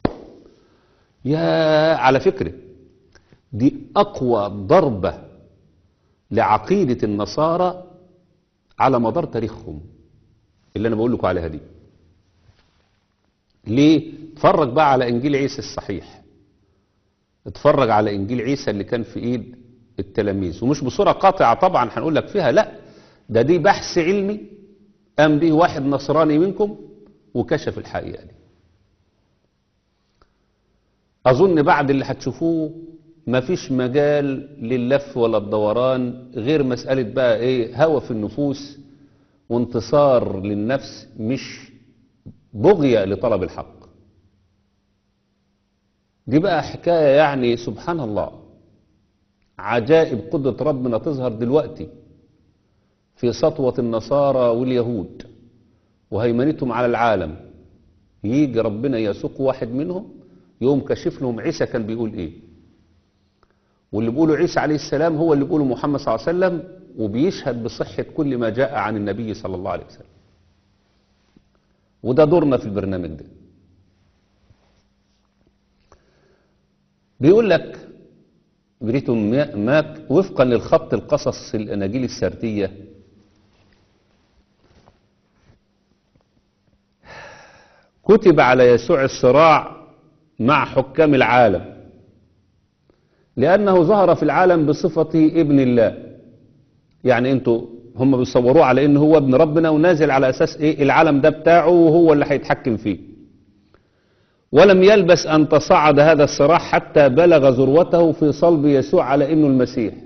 يا على فكره دي اقوى ضربه لعقيده النصارى على مدار تاريخهم اللي انا بقول لكم عليها دي. ليه؟ اتفرج بقى على انجيل عيسى الصحيح، اتفرج على انجيل عيسى اللي كان في ايد التلاميذ، ومش بصوره قاطعه طبعا هنقول لك فيها، لا ده دي بحث علمي قام به واحد نصراني منكم وكشف الحقيقه دي. اظن بعد اللي هتشوفوه مفيش مجال لللف ولا الدوران، غير مساله بقى ايه، هوى في النفوس وانتصار للنفس، مش بغيه لطلب الحق. دي بقى حكايه يعني سبحان الله، عجائب قدره ربنا تظهر دلوقتي في سطوه النصارى واليهود وهيمنتهم على العالم. يجي ربنا يسوق واحد منهم يوم كشف لهم عيسى كان بيقول ايه، واللي بيقوله عيسى عليه السلام هو اللي بيقوله محمد صلى الله عليه وسلم، وبيشهد بصحة كل ما جاء عن النبي صلى الله عليه وسلم. وده دورنا في البرنامج ده. بيقول لك بريتو ماك وفقا للخط القصص الاناجيل السرديه، كتب على يسوع الصراع مع حكام العالم لأنه ظهر في العالم بصفة ابن الله. يعني انتوا هم بيصوروه على انه هو ابن ربنا ونازل على اساس ايه، العالم ده بتاعه وهو اللي هيتحكم فيه. ولم يلبس ان تصعد هذا الصراع حتى بلغ ذروته في صلب يسوع على انه المسيح.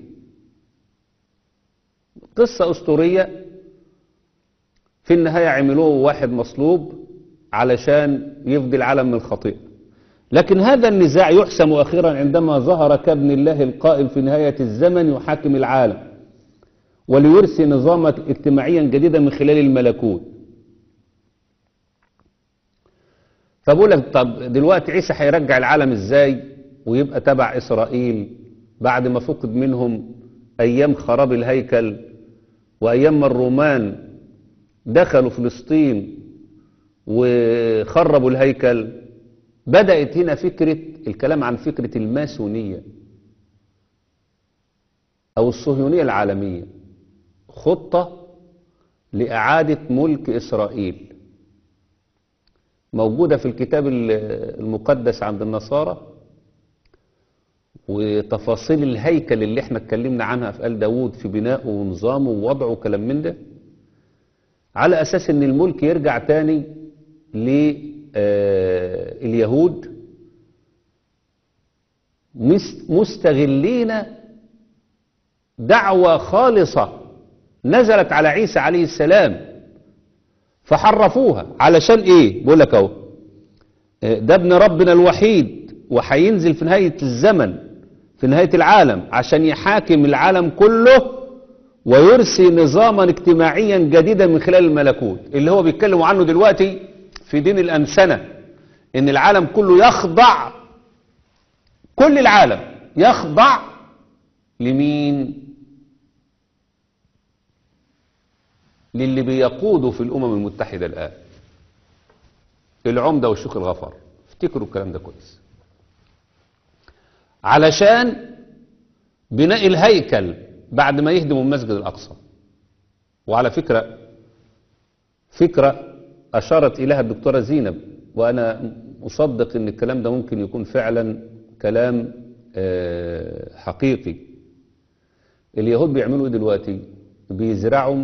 قصة اسطورية، في النهاية عملوه واحد مصلوب علشان يفدي العالم من الخطيئة. لكن هذا النزاع يحسم أخيرا عندما ظهر كابن الله القائم في نهاية الزمن يحاكم العالم وليرسي نظاما اجتماعيا جديدا من خلال الملكوت. فبقول لك طب دلوقتي عيسى هيرجع العالم ازاي ويبقى تبع إسرائيل بعد ما فقد منهم أيام خراب الهيكل وأيام ما الرومان دخلوا فلسطين وخربوا الهيكل بدأت هنا فكرة الكلام عن فكرة الماسونية أو الصهيونية العالمية، خطة لإعادة ملك إسرائيل موجودة في الكتاب المقدس عند النصارى، وتفاصيل الهيكل اللي احنا اتكلمنا عنها في آل داود في بنائه ونظامه ووضعه وكلام من ده، على أساس ان الملك يرجع تاني لليهود مستغلين دعوة خالصة نزلت على عيسى عليه السلام فحرفوها. علشان ايه؟ بقول لك اهو، ده ابن ربنا الوحيد وهينزل في نهاية الزمن في نهاية العالم عشان يحاكم العالم كله ويرسي نظاما اجتماعيا جديدا من خلال الملكوت اللي هو بيتكلموا عنه دلوقتي في دين الأنسنة، ان العالم كله يخضع، كل العالم يخضع لمين؟ للي بيقودوا في الأمم المتحدة الآن، العمدة والشيخ الغفر. افتكروا الكلام ده كويس، علشان بناء الهيكل بعد ما يهدموا المسجد الأقصى. وعلى فكرة فكرة أشارت إليها الدكتورة زينب، وأنا أصدق أن الكلام ده ممكن يكون فعلا كلام حقيقي. اليهود بيعملوا إيه دلوقتي؟ بيزرعوا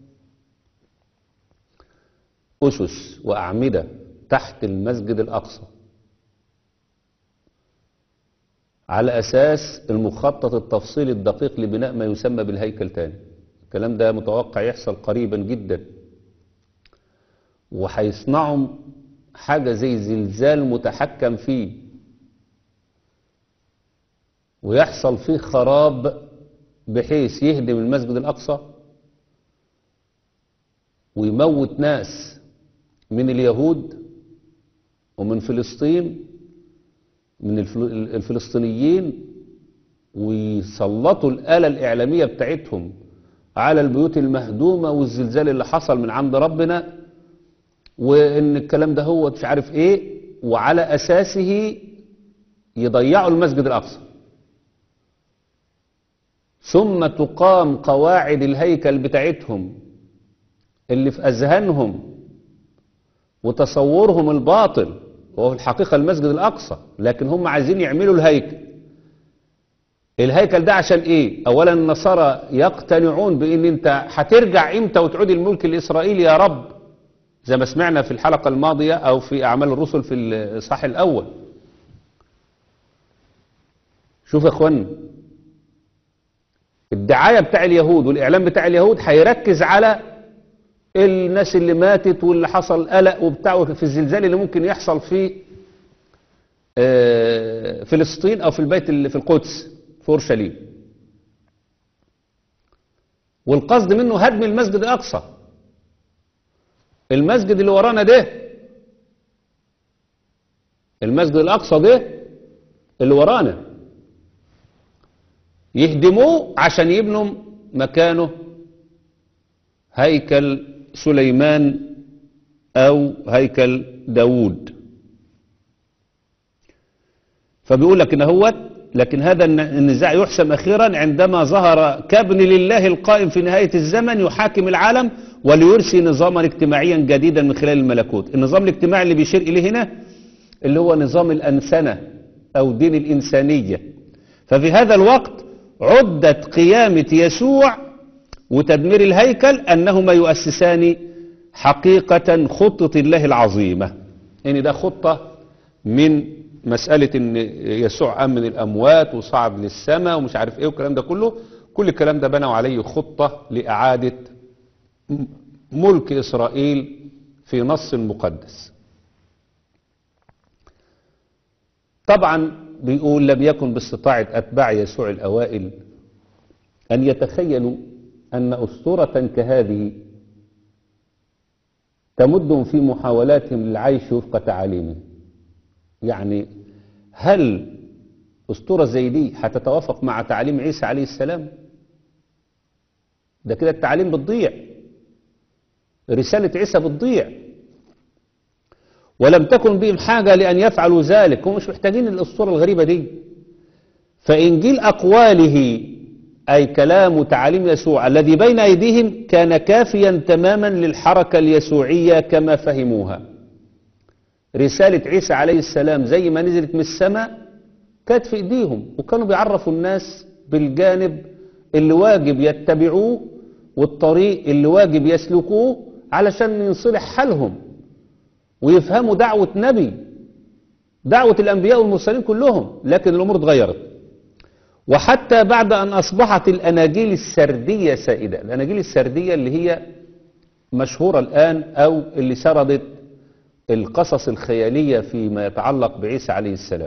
أسس وأعمدة تحت المسجد الأقصى على أساس المخطط التفصيلي الدقيق لبناء ما يسمى بالهيكل تاني. الكلام ده متوقع يحصل قريبا جدا، وهيصنعوا حاجة زي زلزال متحكم فيه ويحصل فيه خراب بحيث يهدم المسجد الأقصى ويموت ناس من اليهود ومن فلسطين، من الفلسطينيين، ويسلطوا الآلة الإعلامية بتاعتهم على البيوت المهدومة والزلزال اللي حصل من عند ربنا، وإن الكلام ده هو مش عارف إيه، وعلى أساسه يضيعوا المسجد الأقصى. ثم تقام قواعد الهيكل بتاعتهم اللي في أذهانهم وتصورهم الباطل، وهو في الحقيقة المسجد الأقصى، لكن هم عايزين يعملوا الهيكل. الهيكل ده عشان ايه؟ اولا النصارى يقتنعون بان انت هترجع امتى وتعود الملك الاسرائيلي يا رب، زي ما سمعنا في الحلقة الماضية او في اعمال الرسل في الاصحاح الاول. شوف يا اخوان، الدعاية بتاع اليهود والاعلام بتاع اليهود هيركز على الناس اللي ماتت واللي حصل قلق وبتاع في الزلزال اللي ممكن يحصل في فلسطين او في البيت اللي في القدس في اورشليم، والقصد منه هدم المسجد الاقصى. المسجد اللي ورانا ده، المسجد الاقصى ده اللي ورانا، يهدموه عشان يبنوا مكانه هيكل سليمان او هيكل داود. فبيقول لك ان هو لكن هذا النزاع يحسم اخيرا عندما ظهر كابن لله القائم في نهاية الزمن يحاكم العالم وليرسي نظاما اجتماعيا جديدا من خلال الملكوت. النظام الاجتماعي اللي بيشير اليه هنا اللي هو نظام الأنسنة او دين الإنسانية. ففي هذا الوقت عدت قيامة يسوع وتدمير الهيكل أنهما يؤسسان حقيقة خطة الله العظيمة. يعني ده خطة من مسألة ان يسوع قام من الأموات وصعد للسماء ومش عارف ايه والكلام ده كله، كل الكلام ده بنوا عليه خطة لإعادة ملك إسرائيل في نص مقدس. طبعا بيقول لم يكن باستطاعة أتباع يسوع الأوائل أن يتخيلوا أن أسطورة كهذه تمدهم في محاولاتهم للعيش وفق تعاليمه. يعني هل أسطورة زي دي هتتوافق مع تعاليم عيسى عليه السلام؟ ده كده التعاليم بتضيع، رسالة عيسى بتضيع. ولم تكن بهم حاجة لأن يفعلوا ذلك، هم مش محتاجين الأسطورة الغريبة دي. فإنجيل أقواله أي كلام وتعاليم يسوع الذي بين أيديهم كان كافيا تماما للحركة اليسوعية كما فهموها. رسالة عيسى عليه السلام زي ما نزلت من السماء كانت في إيديهم، وكانوا بيعرفوا الناس بالجانب اللي واجب يتبعوه والطريق اللي واجب يسلكوه علشان ينصلح حالهم ويفهموا دعوة نبي، دعوة الأنبياء والمرسلين كلهم. لكن الأمور اتغيرت، وحتى بعد أن أصبحت الأناجيل السردية سائدة. الأناجيل السردية اللي هي مشهورة الآن، أو اللي سردت القصص الخيالية فيما يتعلق بعيسى عليه السلام.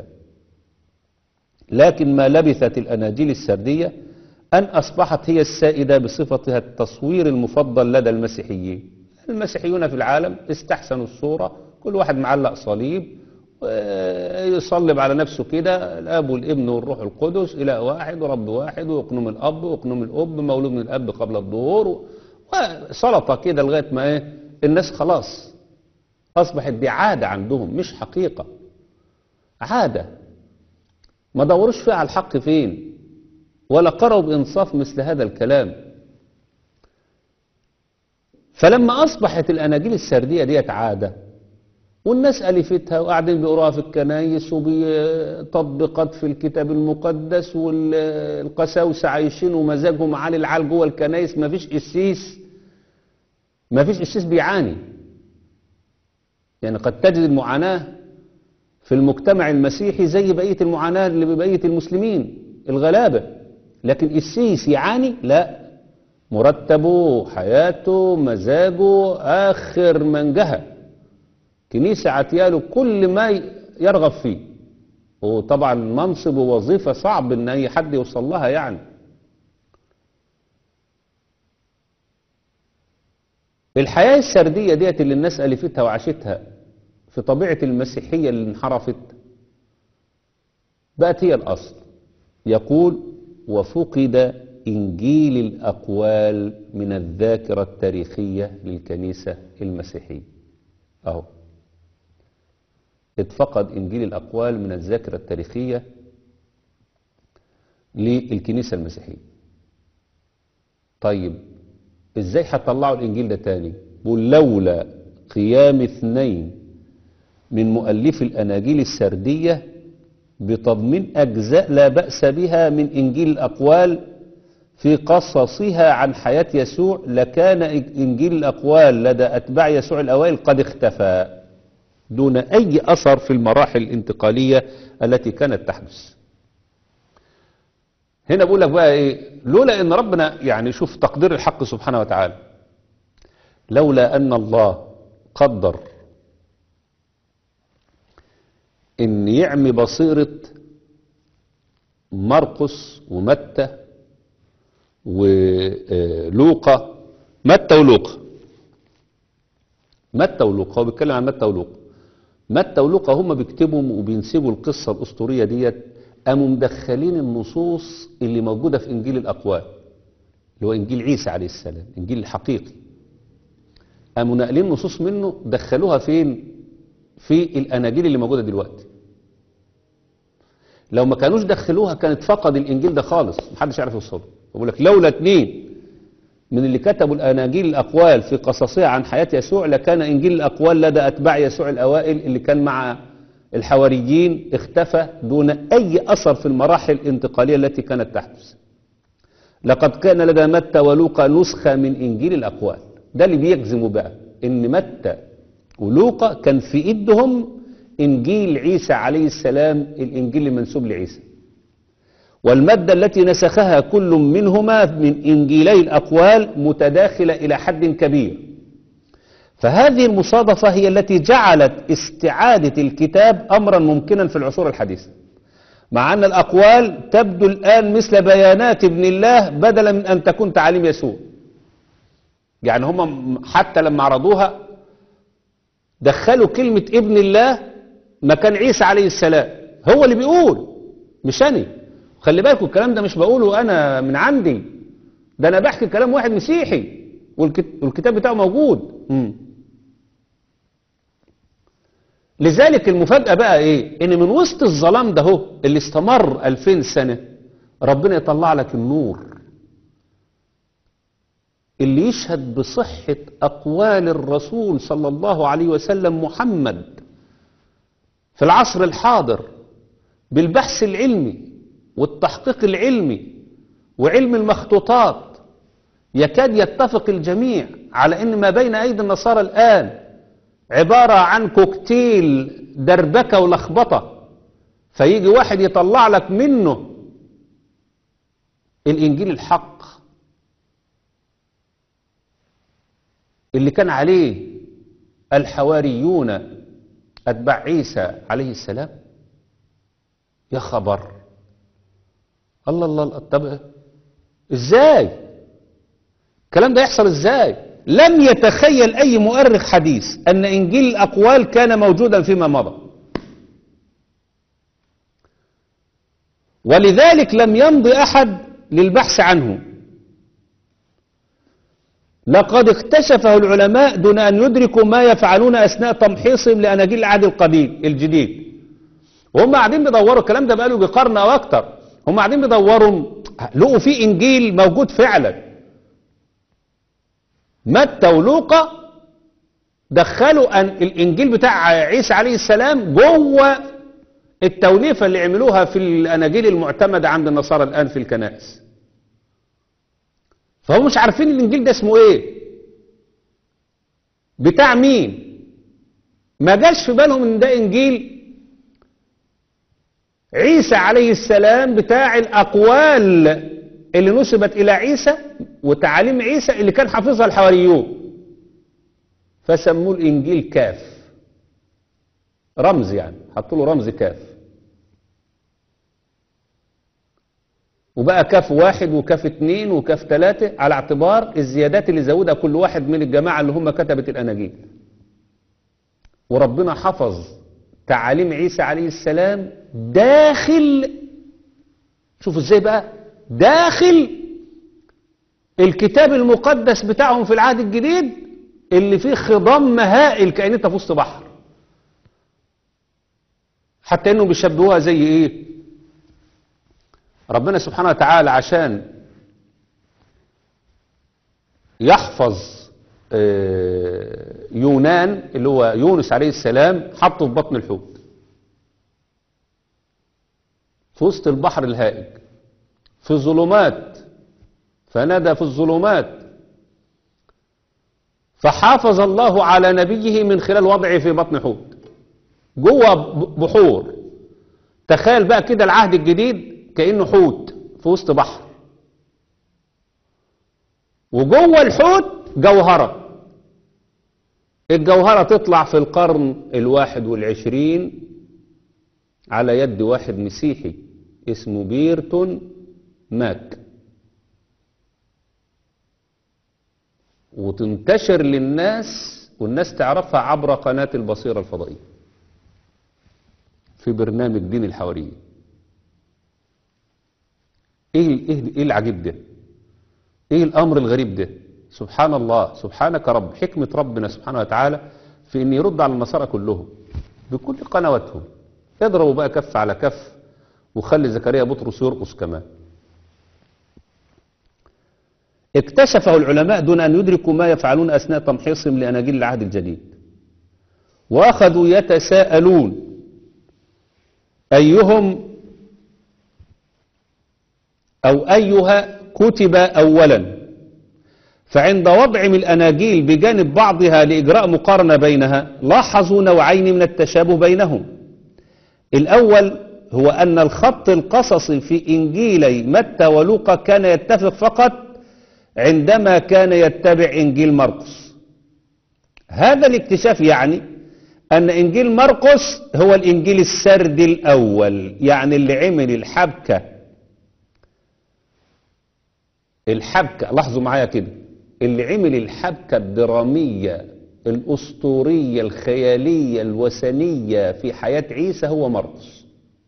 لكن ما لبثت الأناجيل السردية أن أصبحت هي السائدة بصفتها التصوير المفضل لدى المسيحيين. المسيحيون في العالم استحسنوا الصورة، كل واحد معلق صليب يصلب على نفسه كده، الاب والابن والروح القدس اله واحد ورب واحد، واقنوم الاب واقنوم الاب مولود من الاب قبل الظهور، وسلطه كده لغايه ما ايه الناس خلاص اصبحت دي عاده عندهم مش حقيقه، عاده ما دوروش فيها على الحق فين ولا قرأوا بانصاف مثل هذا الكلام. فلما اصبحت الاناجيل السرديه ديت عاده والناس ألفتها وقاعدين بيقروها في الكنايس وبتطبيقات في الكتاب المقدس، والقساوسة عايشين ومزاجهم عالي العال جوه الكنايس، ما فيش قسيس ما فيش قسيس بيعاني. يعني قد تجد المعاناة في المجتمع المسيحي زي بقية المعاناة اللي ببقية المسلمين الغلابة، لكن قسيس يعاني؟ لا، مرتبه حياته مزاجه آخر منجهة، كنيسة عتياله كل ما يرغب فيه، وطبعا منصب ووظيفة صعب ان اي حد يوصل لها. يعني الحياة السردية ديت اللي الناس ألفتها وعاشتها في طبيعة المسيحية اللي انحرفت بقت هي الأصل. يقول وفقد إنجيل الأقوال من الذاكرة التاريخية للكنيسة المسيحية. أهو اتفقد إنجيل الأقوال من الذاكرة التاريخية للكنيسة المسيحية. طيب ازاي هتطلعوا الإنجيل ده تاني؟ بقول لولا قيام اثنين من مؤلفي الأناجيل السردية بتضمين أجزاء لا بأس بها من إنجيل الأقوال في قصصها عن حياة يسوع لكان إنجيل الأقوال لدى أتباع يسوع الأوائل قد اختفى دون أي أثر في المراحل الانتقالية التي كانت تحدث. هنا بقول لك بقى إيه، لولا أن ربنا يعني شوف تقدير الحق سبحانه وتعالى، لولا أن الله قدر أن يعمي بصيرة مرقس ومتى ولوقا، متى ولوقا متى ولوقا هو بيتكلم عن متى ولوقا متى ولوقا هم بيكتبوا وبينسبوا القصة الأسطورية ديت، قاموا مدخلين النصوص اللي موجودة في إنجيل الأقوال اللي هو إنجيل عيسى عليه السلام، إنجيل الحقيقي، قاموا ناقلين نصوص منه دخلوها فين؟ في الأناجيل اللي موجودة دلوقتي. لو ما كانوش دخلوها كانت فقد الإنجيل ده خالص، محدش يعرف يوصله. بقول لك لولا اتنين من اللي كتبوا الأناجيل الأقوال في قصصها عن حياة يسوع لكان إنجيل الأقوال لدى أتباع يسوع الأوائل اللي كان مع الحواريين اختفى دون أي أثر في المراحل الانتقالية التي كانت تحدث. لقد كان لدى متى ولوقا نسخة من إنجيل الأقوال. ده اللي بيجزموا بقى إن متى ولوقا كان في إيدهم إنجيل عيسى عليه السلام، الإنجيل المنسوب لعيسى، والمادة التي نسخها كل منهما من إنجيلي الأقوال متداخلة إلى حد كبير. فهذه المصادفة هي التي جعلت استعادة الكتاب أمرا ممكنا في العصور الحديثة، مع أن الأقوال تبدو الآن مثل بيانات ابن الله بدلا من أن تكون تعاليم يسوع. يعني هم حتى لما عرضوها دخلوا كلمة ابن الله مكان عيسى عليه السلام، هو اللي بيقول مش أنا. خلي بالكم الكلام ده مش بقوله أنا من عندي، ده أنا بحكي كلام واحد مسيحي والكتاب بتاعه موجود. مم. لذلك المفاجأة بقى ايه؟ ان من وسط الظلام ده هو اللي استمر ألفين سنة ربنا يطلع لك النور اللي يشهد بصحة أقوال الرسول صلى الله عليه وسلم محمد في العصر الحاضر بالبحث العلمي والتحقيق العلمي وعلم المخطوطات. يكاد يتفق الجميع على ان ما بين ايدي النصارى الان عبارة عن كوكتيل دربكة ولخبطة، فيجي واحد يطلع لك منه الانجيل الحق اللي كان عليه الحواريون اتباع عيسى عليه السلام. يا خبر، الله الله الله. طب ازاي الكلام ده يحصل؟ ازاي لم يتخيل اي مؤرخ حديث ان انجيل الاقوال كان موجودا فيما مضى؟ ولذلك لم يمضي احد للبحث عنه. لقد اكتشفه العلماء دون ان يدركوا ما يفعلون اثناء تمحيصهم لاناجيل العهد القديم الجديد. وهم قاعدين بيدوروا، الكلام ده بقاله بقرن او اكتر، هم قاعدين بيدوروا لقوا فيه انجيل موجود فعلا. متى ولوقا دخلوا أن الانجيل بتاع عيسى عليه السلام جوه التوليفه اللي عملوها في الاناجيل المعتمده عند النصارى الان في الكنائس. فهم مش عارفين الانجيل ده اسمه ايه، بتاع مين. ما جاش في بالهم ان ده انجيل عيسى عليه السلام بتاع الاقوال اللي نسبت الى عيسى وتعاليم عيسى اللي كان حافظها الحواريون، فسموه الانجيل كاف، رمز يعني، حطوا له رمز كاف، وبقى كاف واحد وكاف اتنين وكاف تلاتة على اعتبار الزيادات اللي زودها كل واحد من الجماعة اللي هم كتبة الاناجيل. وربنا حفظ تعاليم عيسى عليه السلام داخل، شوفوا ازاي بقى، داخل الكتاب المقدس بتاعهم في العهد الجديد اللي فيه خضم هائل كأن انت في وسط بحر. حتى انهم بيشبهوها زي ايه، ربنا سبحانه وتعالى عشان يحفظ يونان اللي هو يونس عليه السلام حطه في بطن الحوت في وسط البحر الهائج في الظلمات، فنادى في الظلمات، فحافظ الله على نبيه من خلال وضعه في بطن حوت جوه بحور. تخيل بقى كده العهد الجديد كأنه حوت في وسط بحر، وجوه الحوت جوهرة. الجوهرة تطلع في القرن الواحد والعشرين على يد واحد مسيحي اسمه بيرتون ماك، وتنتشر للناس والناس تعرفها عبر قناة البصيرة الفضائية في برنامج دين الحواريين. ايه ايه العجيب ده، ايه الامر الغريب ده، سبحان الله، سبحانك رب، حكمة ربنا سبحانه وتعالى في ان يرد على النصارى كلهم بكل قنواتهم. يضربوا بقى كف على كف وخلي زكريا بطرس يرقص كمان. اكتشفه العلماء دون ان يدركوا ما يفعلون اثناء تمحيصهم لاناجيل العهد الجديد، واخذوا يتساءلون ايهم او ايها كتب اولا. فعند وضعهم الاناجيل بجانب بعضها لاجراء مقارنه بينها لاحظوا نوعين من التشابه بينهم. الاول هو ان الخط القصصي في انجيلي متى ولوقا كان يتفق فقط عندما كان يتبع انجيل مرقس. هذا الاكتشاف يعني ان انجيل مرقس هو الانجيل السردي الاول، يعني اللي عمل الحبكه الحبكه لاحظوا معايا كده، اللي عمل الحبكه الدراميه الاسطوريه الخياليه الوثنيه في حياه عيسى هو مرقس.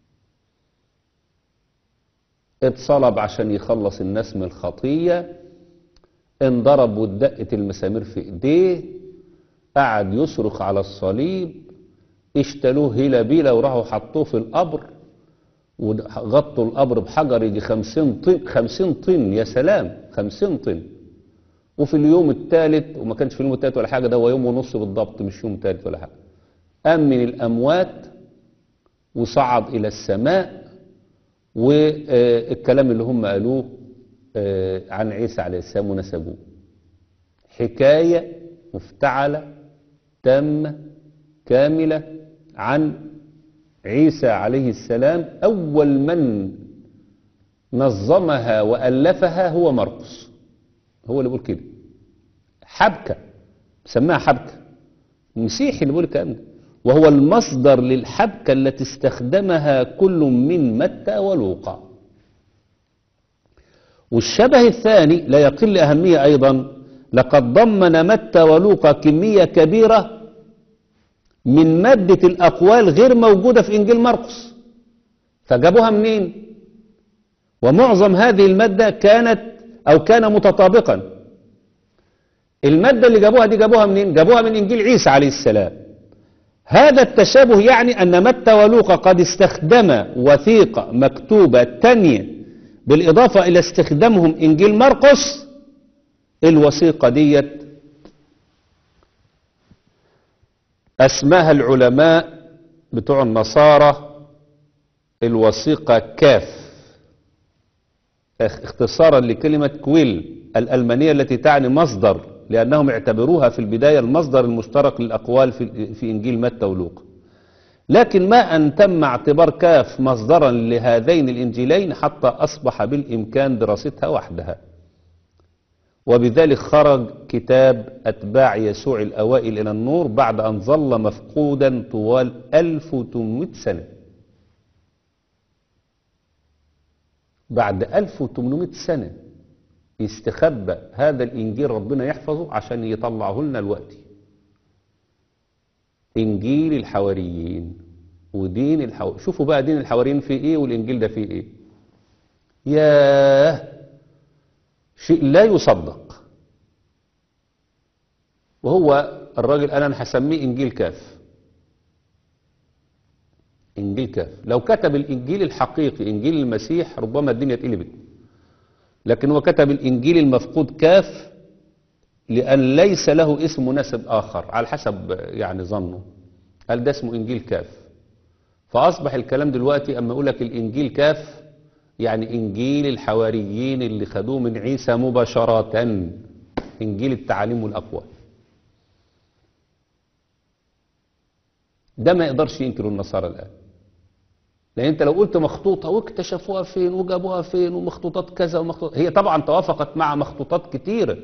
اتصلب عشان يخلص الناس من الخطيه، انضرب واتدقت المسامير في ايديه، قعد يصرخ على الصليب، اشتلوه هيلا بيلا وراحوا حطوه في القبر وغطوا القبر بحجر يجي خمسين طن، خمسين طن، يا سلام، خمسين طن. وفي اليوم الثالث، وما كانش في اليوم الثالث ولا حاجة، ده هو يوم ونص بالضبط، مش يوم ثالث ولا حاجة، قام من الأموات وصعد إلى السماء. والكلام اللي هم قالوه عن عيسى عليه السلام ونسبوه حكاية مفتعلة تامة كاملة عن عيسى عليه السلام. أول من نظمها وألفها هو مرقس، هو اللي بيقول كده. حبكة، سماها حبكة، المسيحي اللي بيقول الكلام ده، وهو المصدر للحبكة التي استخدمها كل من متى ولوقا. والشبه الثاني لا يقل أهمية أيضا، لقد ضمن متى ولوقا كمية كبيرة من مادة الأقوال غير موجودة في إنجيل مرقس، فجابوها منين؟ ومعظم هذه المادة كانت أو كان متطابقا. المادة اللي جابوها دي جابوها منين؟ جابوها من إنجيل عيسى عليه السلام. هذا التشابه يعني أن متى ولوقا قد استخدم وثيقة مكتوبة تانية بالإضافة إلى استخدامهم إنجيل مرقس. الوثيقة ديت أسماها العلماء بتوع النصارى الوثيقة كاف، اختصارا لكلمة كويل الألمانية التي تعني مصدر، لأنهم اعتبروها في البداية المصدر المشترك للأقوال في, في إنجيل متى ولوقا. لكن ما أن تم اعتبار كاف مصدرا لهذين الإنجيلين حتى أصبح بالإمكان دراستها وحدها. وبذلك خرج كتاب أتباع يسوع الأوائل إلى النور بعد أن ظل مفقودا طوال ألف وثمانمائة سنة. بعد ألف وثمانمائة سنة يستخبى هذا الإنجيل، ربنا يحفظه عشان يطلعه لنا الوقت. إنجيل الحواريين ودين الحواريين. شوفوا بقى دين الحواريين فيه إيه والإنجيل ده فيه إيه. ياه، شيء لا يصدق. وهو الراجل أنا هسميه إنجيل كاف. إنجيل كاف. لو كتب الإنجيل الحقيقي إنجيل المسيح ربما الدنيا اتقلبت، لكن هو كتب الإنجيل المفقود كاف لأن ليس له اسم مناسب آخر على حسب يعني ظنه، قال ده اسمه إنجيل كاف. فأصبح الكلام دلوقتي أما يقول لك الإنجيل كاف يعني إنجيل الحواريين اللي خدوه من عيسى مباشرة، إنجيل التعاليم والأقوال. ده ما يقدرش ينكره النصارى الآن، لأن أنت لو قلت مخطوطة واكتشفوها فين وجابوها فين ومخطوطات كذا ومخطوطات، هي طبعا توافقت مع مخطوطات كتيرة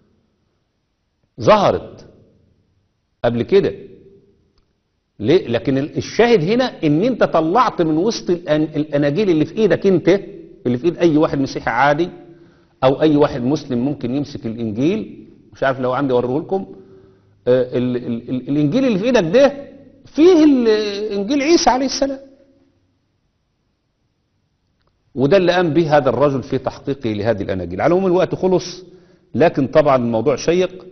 ظهرت قبل كده. ليه؟ لكن الشاهد هنا ان انت طلعت من وسط الاناجيل اللي في ايدك انت، اللي في ايد اي واحد مسيحي عادي او اي واحد مسلم ممكن يمسك الانجيل. مش عارف لو عندي اوريه لكم. ال ال ال الانجيل اللي في ايدك ده فيه انجيل عيسى عليه السلام، وده اللي قام به هذا الرجل في تحقيقه لهذه الاناجيل. على العموم الوقت خلص، لكن طبعا الموضوع شيق.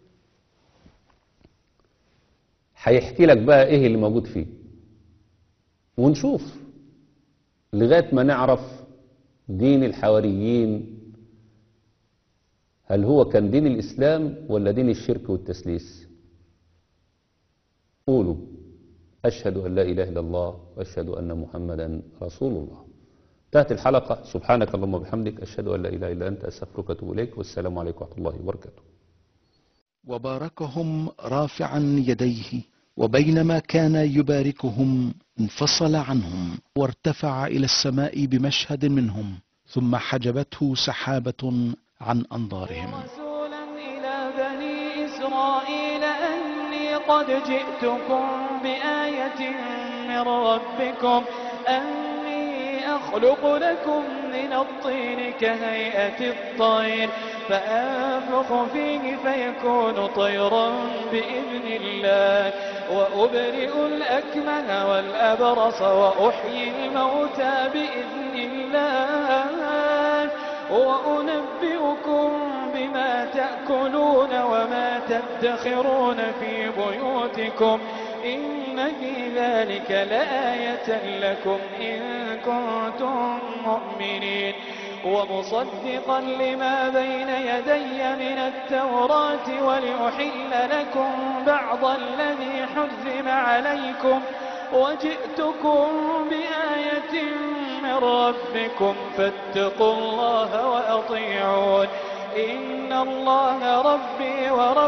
هيحكي لك بقى ايه اللي موجود فيه ونشوف لغاية ما نعرف دين الحواريين هل هو كان دين الإسلام ولا دين الشرك والتسليس. قولوا أشهد أن لا إله إلا الله وأشهد أن محمدا رسول الله. انتهت الحلقة. سبحانك اللهم وبحمدك أشهد أن لا إله إلا أنت أستغفرك وأتوب إليك، والسلام عليكم ورحمة الله وبركاته. وباركهم رافعا يديه، وبينما كان يباركهم انفصل عنهم وارتفع إلى السماء بمشهد منهم، ثم حجبته سحابة عن أنظارهم. رسولا إلى بني إسرائيل أني قد جئتكم بآية من ربكم أني أخلق لكم من الطين كهيئة الطير فأنفخ فيه فيكون طيرا بإذن الله وأبرئ الأكمه والأبرص وأحيي الموتى بإذن الله وأنبئكم بما تأكلون وما تدخرون في بيوتكم إن في ذلك لآية لكم إن كنتم مؤمنين ومصدقا لما بين يدي من التوراة ولأحل لكم بعض الذي حرم عليكم وجئتكم بآية من ربكم فاتقوا الله وأطيعون إن الله ربي وربكم